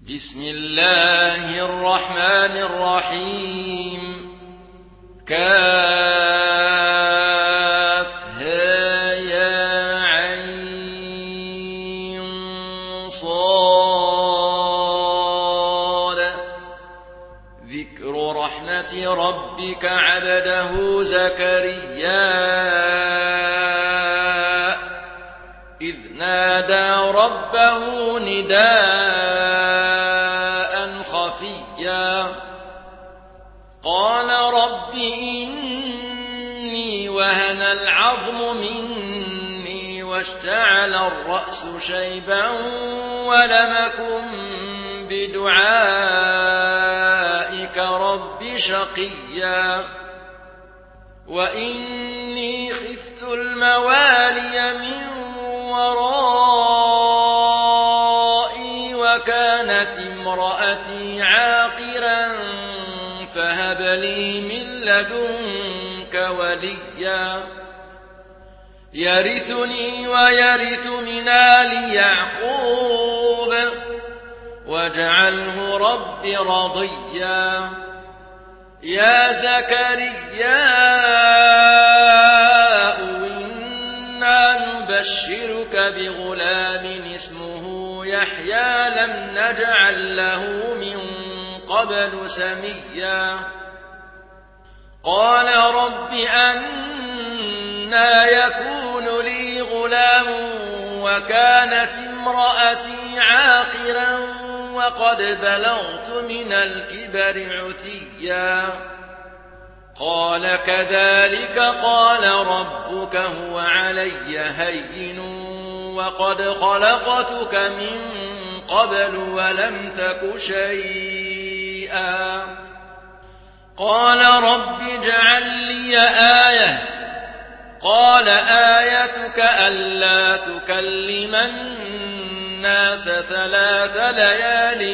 بسم الله الرحمن الرحيم. كافها يا عين صاد. ذكر رحمة ربك عبده زكريا إذ نادى ربه نداء خفيا قال رب إني وهن العظم مني واشتعل الرأس شيبا ولم أكن بدعائك رب شقيا وإني خفت الموالي من ورائي وكانت امرأتي عاقرا فهب لي من لدنك وليا يرثني ويرث من آل يعقوب واجعله رب رضيا. يا زكريا نبشرك بغلام اسمه يحيى لم نجعل له من قبل سميا قال رب أنى يكون لي غلام وكانت امرأتي عاقرا وقد بلغت من الكبر عتيا قال كذلك قال ربك هو علي هين وقد خلقتك من قبل ولم تك شيئا قال رب اجعل لي آية قال آيتك ألا تكلم الناس 3 ليال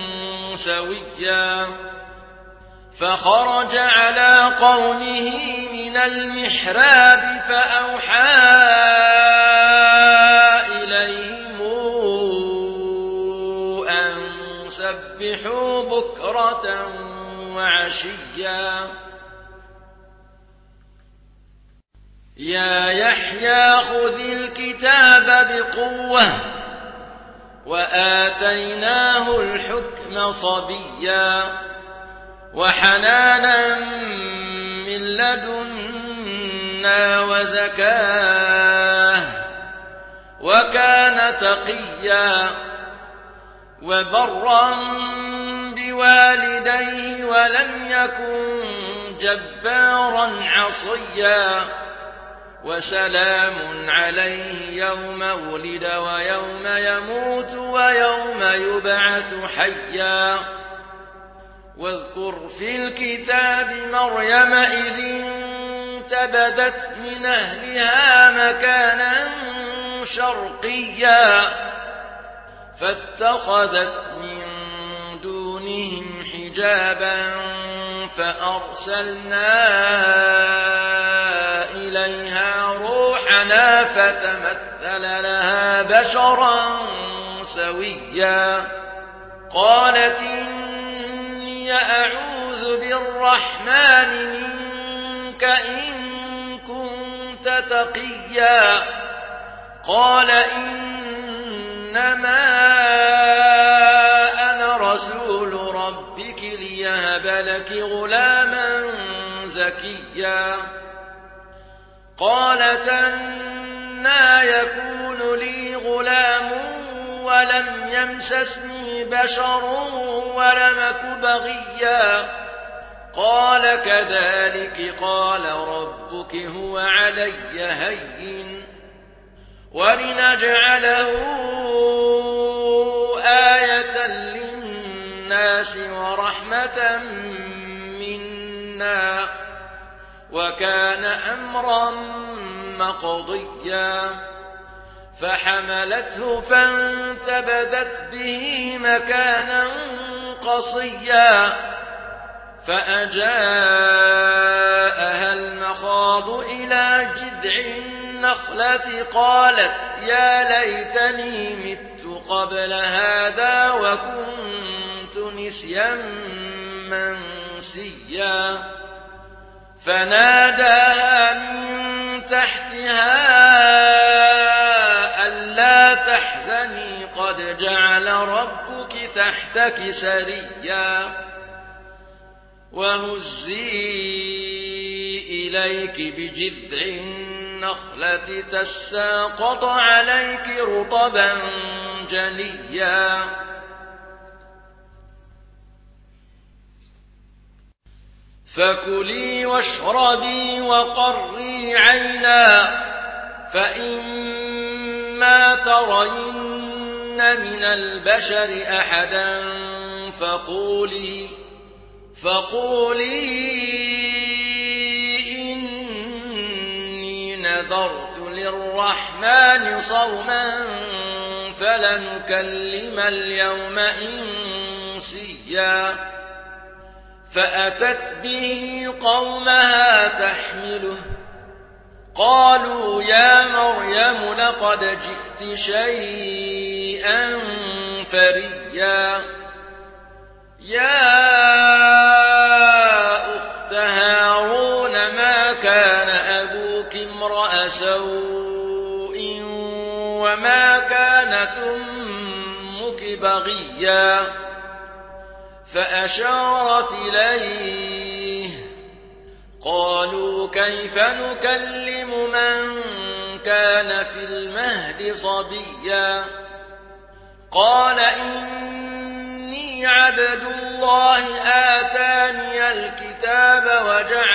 سويا فخرج على قومه من المحراب فأوحى إليهم أن سبحوا بكرة وعشيا يا يحيى خذ الكتاب بقوة وآتيناه الحكم صبيا وحنانا من لدنا وزكاه وكان تقيا وبرا بوالديه ولم يكن جبارا عصيا وسلام عليه يوم ولد ويوم يموت ويوم يبعث حيا واذكر في الكتاب مريم إذ انتبذت من أهلها مكانا شرقيا فاتخذت من دونهم حجابا فأرسلنا إليها روحنا فتمثل لها بشرا سويا قالت إني أعوذ بالرحمن منك إن كنت تقيا قال إنما أنا رسول ربك ليهب لك غلاما زكيا قالت أنى يكون لي غلام ولم يمسسني بشر ولم أك بغيا قال كذلك قال ربك هو علي هين ولنجعله آية للناس ورحمة منا وكان أمرا مقضيا فحملته فانتبذت به مكانا قصيا فأجاءها المخاض إلى جذع النخلة قالت يا ليتني مت قبل هذا وكنت نسيا منسيا فناداها من تحتها ألا تحزني قد جعل ربك تحتك سريا وهزي إليك بجذع النخلة تساقط عليك رطبا جنيا فكلي واشربي وقري عينا فإما ترين من البشر أحدا فقولي إني نذرت للرحمن صوما فلنكلم اليوم إنسيا فأتت به قومها تحمله قالوا يا مريم لقد جئت شيئا فريا يا أخت هارون ما كان أبوك امرأ سوء وما كانت أمك بغيا فأشارت إليه قالوا كيف نكلم من كان في المهد صبيا قال إني عبد الله آتاني الكتاب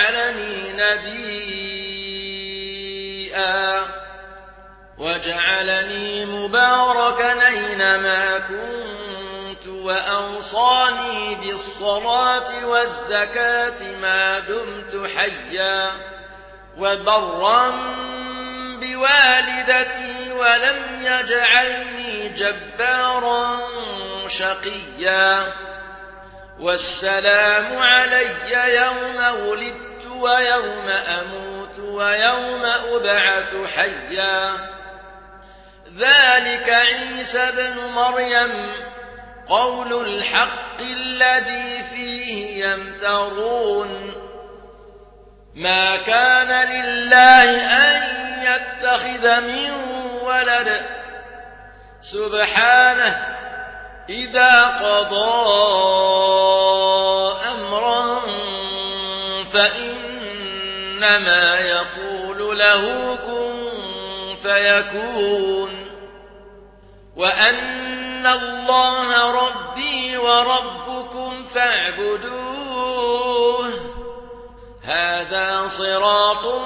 وجعلني مباركا أينما كنت وأوصاني بالصلاة والزكاة ما دمت حيا وبرا بوالدتي ولم يجعلني جبارا شقيا والسلام علي يوم ولدت ويوم أموت ويوم أبعث حيا ذلك عيسى بن مريم قول الحق الذي فيه يمترون ما كان لله أن يتخذ من ولد سبحانه إذا قضى أمرا فإنما يقول له كن فيكون وأن الله ربي وربكم فاعبدوه هذا صراط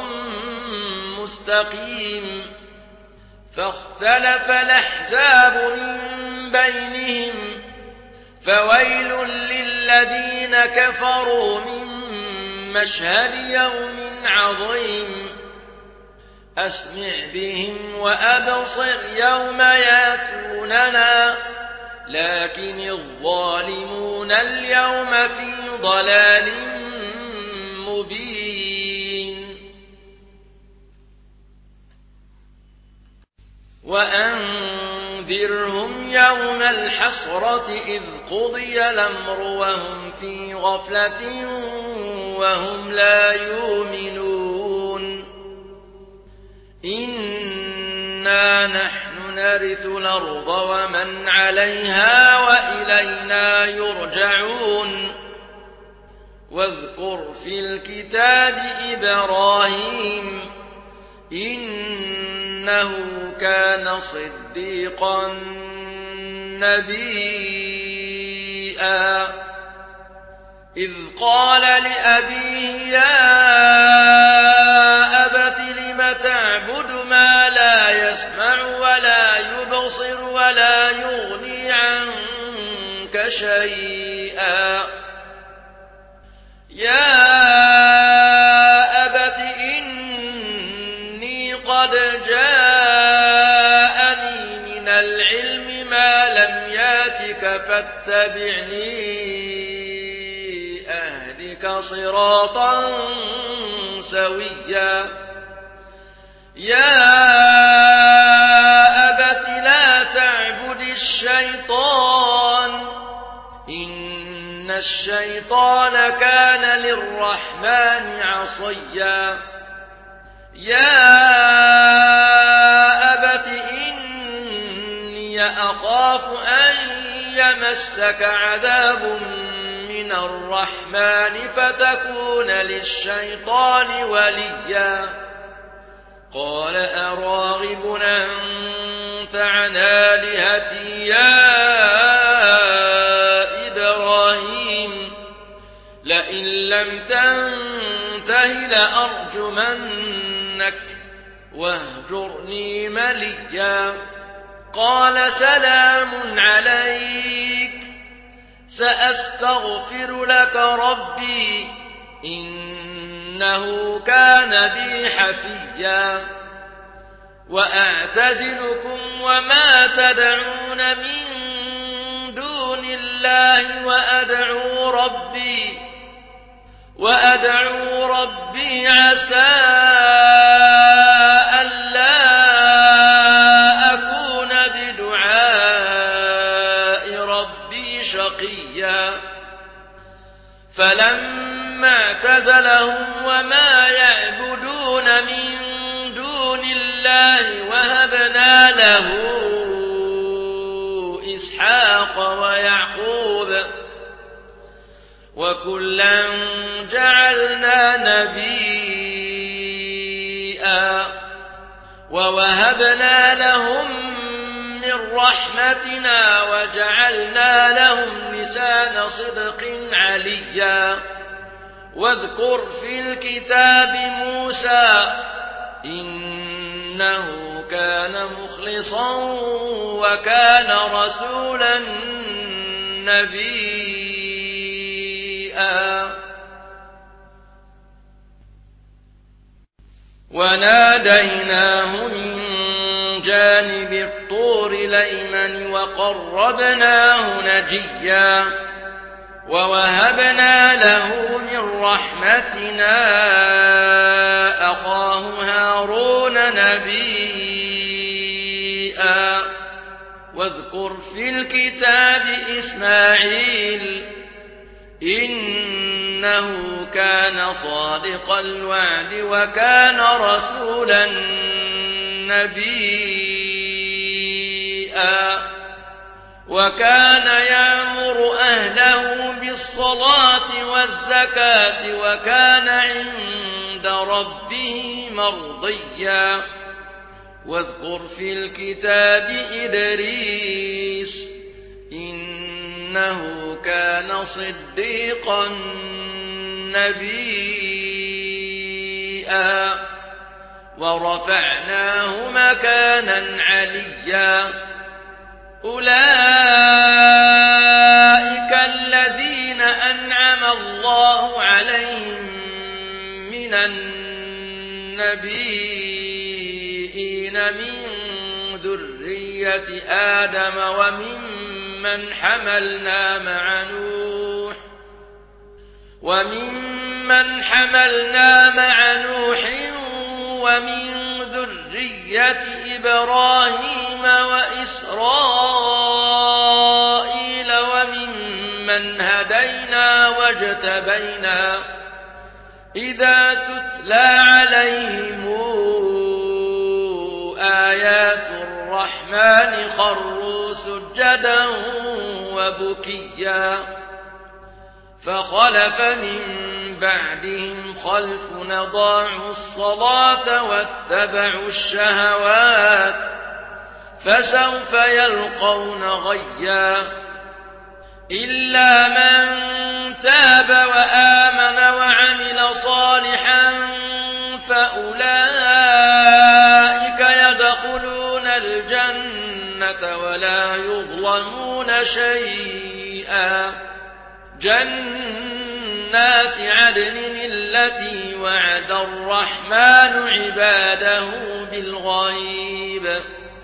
مستقيم فاختلف الأحزاب من بينهم فويل للذين كفروا من مشهد يوم عظيم أسمع بهم وأبصر يوم ياتوننا لكن الظالمون اليوم في ضلال مبين وأنذرهم يوم الحسرة إذ قضي الأمر وهم في غفلة وهم لا يؤمنون إنا نحن نرث الأرض ومن عليها وإلينا يرجعون واذكر في الكتاب إبراهيم إنه كان صديقا نبيا إذ قال لأبيه يا أبت لم تعبد ما لا يسمع ولا يبصر ولا يغني عنك شيئا يا أبت إني قد جاءني من العلم ما لم ياتك فاتبعني أهدك صراطا سويا يا أبت لا تعبد الشيطان إن الشيطان كان للرحمن عصيا يا أبت إني أخاف أن يمسك عذاب من الرحمن فتكون للشيطان وليا قال أراغب أنت عن آلهتي يا إبراهيم لئن لم تنته لأرجمنك واهجرني مليا قال سلام عليك سأستغفر لك ربي إنه كان بي حفيا وأعتزلكم وما تدعون من دون الله وأدعو ربي عسى ألا أكون بدعاء ربي شقيا فلما اعتزلهم وما يعبدون من دون الله وهبنا له إسحاق ويعقوب وكلا جعلنا نبيا ووهبنا لهم من رحمتنا وجعلنا لهم لسان صدق عليا واذكر في الكتاب موسى إنه كان مخلصا وكان رسولا نبيا وناديناه من جانب الطور الأيمن وقربناه نجيا ووهبنا له من رحمتنا أخاه هارون نبيا واذكر في الكتاب إسماعيل إنه كان صادق الوعد وكان رسولا نبيا وكان يأمر أهله بالصلاة والزكاة وكان عند ربه مرضيا واذكر في الكتاب إدريس إنه كان صديقا نبيا ورفعناه مكانا عليا أولئك الذين أنعم الله عليهم من النبيين من ذرية آدم وممن حملنا مع نوح ومن ذرية إبراهيم وإسرائيل وممن هدينا واجتبينا إذا تتلى عليهم آيات الرحمن خروا سجدا وبكيا فخلف من بعدهم خلف أضاعوا الصلاة واتبعوا الشهوات فسوف يلقون غيا إلا من تاب وآمن وعمل صالحا فأولئك يدخلون الجنة ولا يظلمون شيئا جنات عدن التي وعد الرحمن عباده بالغيب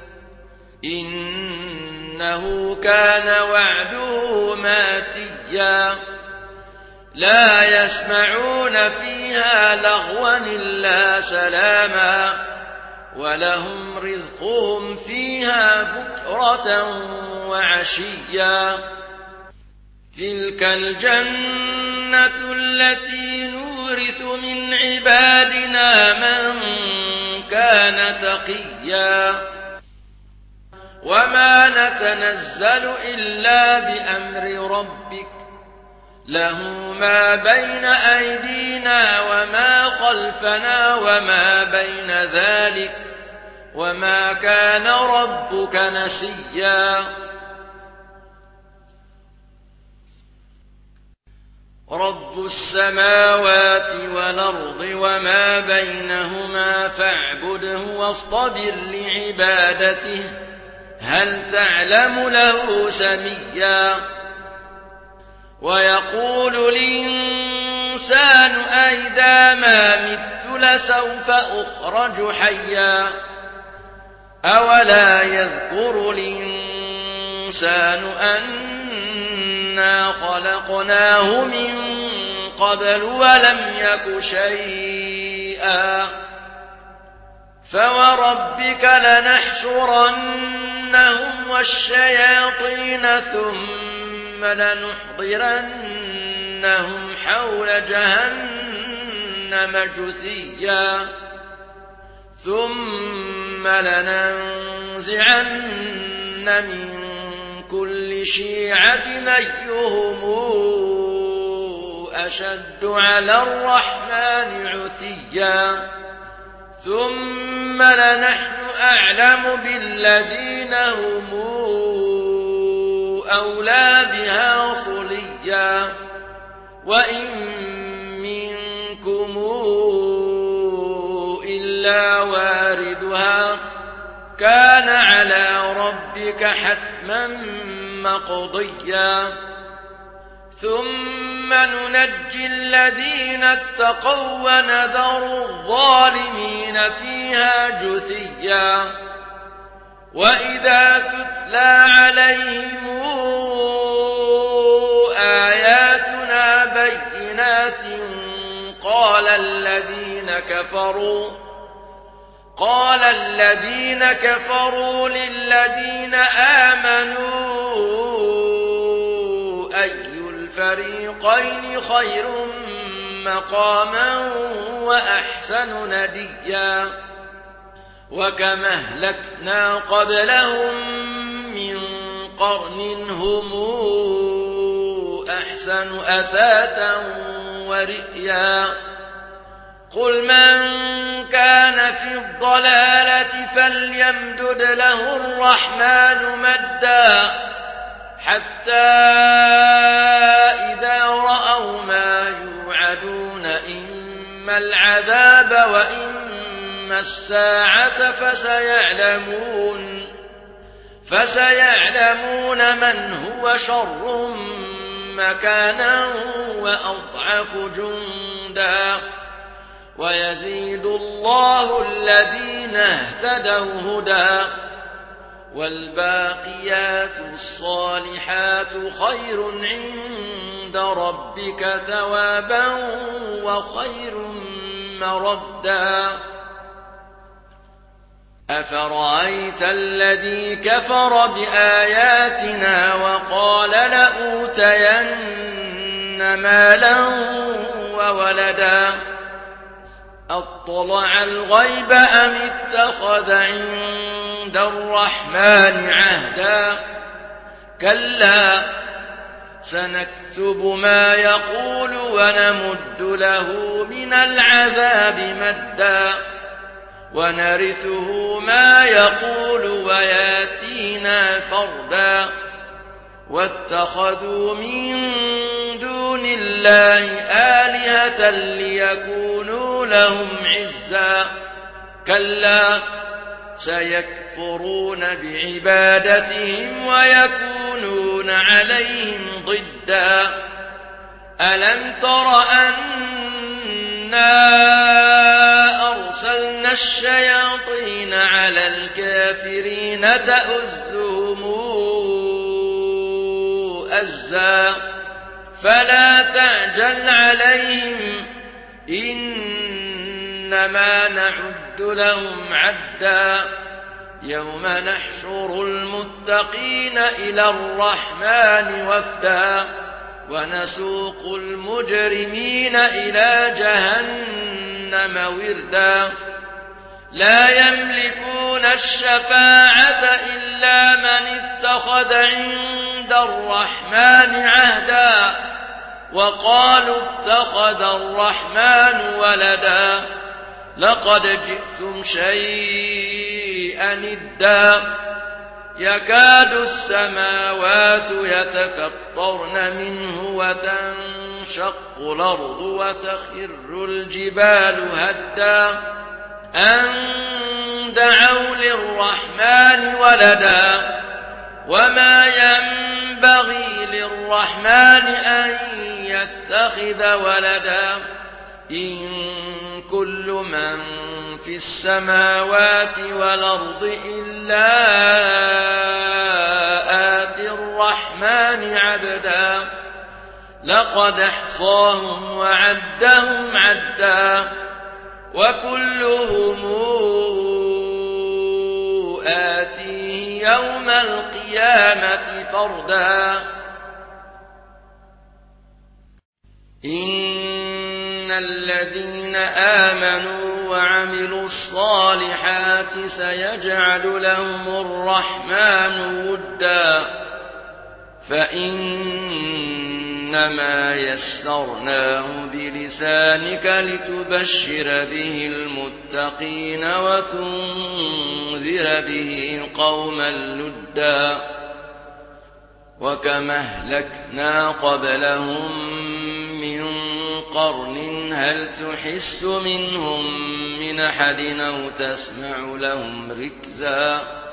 إنه كان وعده ماتيا لا يسمعون فيها لغوا إلا سلاما ولهم رزقهم فيها بكرة وعشيا تلك الجنة التي نورث من عبادنا من كان تقيا وما نتنزل إلا بأمر ربك له ما بين أيدينا وما خلفنا وما بين ذلك وما كان ربك نسيا رب السماوات والأرض وما بينهما فاعبده واصطبر لعبادته هل تعلم له سميا ويقول الإنسان أئذا ما مت لسوف أخرج حيا أولا يذكر الإنسان أنا خلقناه من قبل ولم يك شيئا فوربك لنحشرنهم والشياطين ثم لنحضرنهم حول جهنم جثيا ثم لننزعن من كل شيعة أيهم أشد على الرحمن عتيا ثم لنحن أعلم بالذين هم أولى بها صليا وإن منكم إلا واردها كان على ربك حتما مقضيا ثم ننجي الذين اتقوا ونذر الظالمين فيها جثيا وإذا تتلى عليهم آياتنا بينات قال الذين كفروا للذين آمنوا أي الفريقين خير مقاما وأحسن نديا وكم أهلكنا قبلهم من قرن هم أحسن أثاثا ورئيا قل من كان في الضلالة فليمدد له الرحمن مدا حتى إذا رأوا ما يوعدون إما العذاب وإما الساعة فسيعلمون من هو شر مكانا وأضعف جندا ويزيد الله الذين اهتدوا هدى والباقيات الصالحات خير عند ربك ثوابا وخير مردا أفرأيت الذي كفر بآياتنا وقال لأوتين مالا وولدا أطلع الغيب أم اتخذ عند الرحمن عهدا كلا سنكتب ما يقول ونمد له من العذاب مدا ونرثه ما يقول وياتينا فردا واتخذوا من دون الله آلهة ليكونوا لهم عزا كلا سيكفرون بعبادتهم ويكونون عليهم ضدا ألم تر أنا أرسلنا الشياطين على الكافرين تؤزهم أزا فلا تعجل عليهم إنما نعد لهم عدا يوم نحشر المتقين إلى الرحمن وفدا ونسوق المجرمين إلى جهنم وردا لا يملكون الشفاعة إلا من اتخذ عند الرحمن عهدا وقالوا اتخذ الرحمن ولدا لقد جئتم شيئا إدا يكاد السماوات يتفطرن منه وتنشق الأرض وتخر الجبال هدا أن دعوا للرحمن ولدا وما ينبغي للرحمن أن يتخذ ولدا إن كل من في السماوات والأرض إلا آتي الرحمن عبدا لقد احصاهم وعدهم عدا وكلهم آتيه يوم القيامة فردا إن الذين آمنوا وعملوا الصالحات سيجعل لهم الرحمن ودا فإنما يسرناه بلسانك لتبشر به المتقين وتنذر به قوما لدا وكما أهلكنا قبلهم من قرن هل تحس منهم من أحد أو تسمع لهم ركزا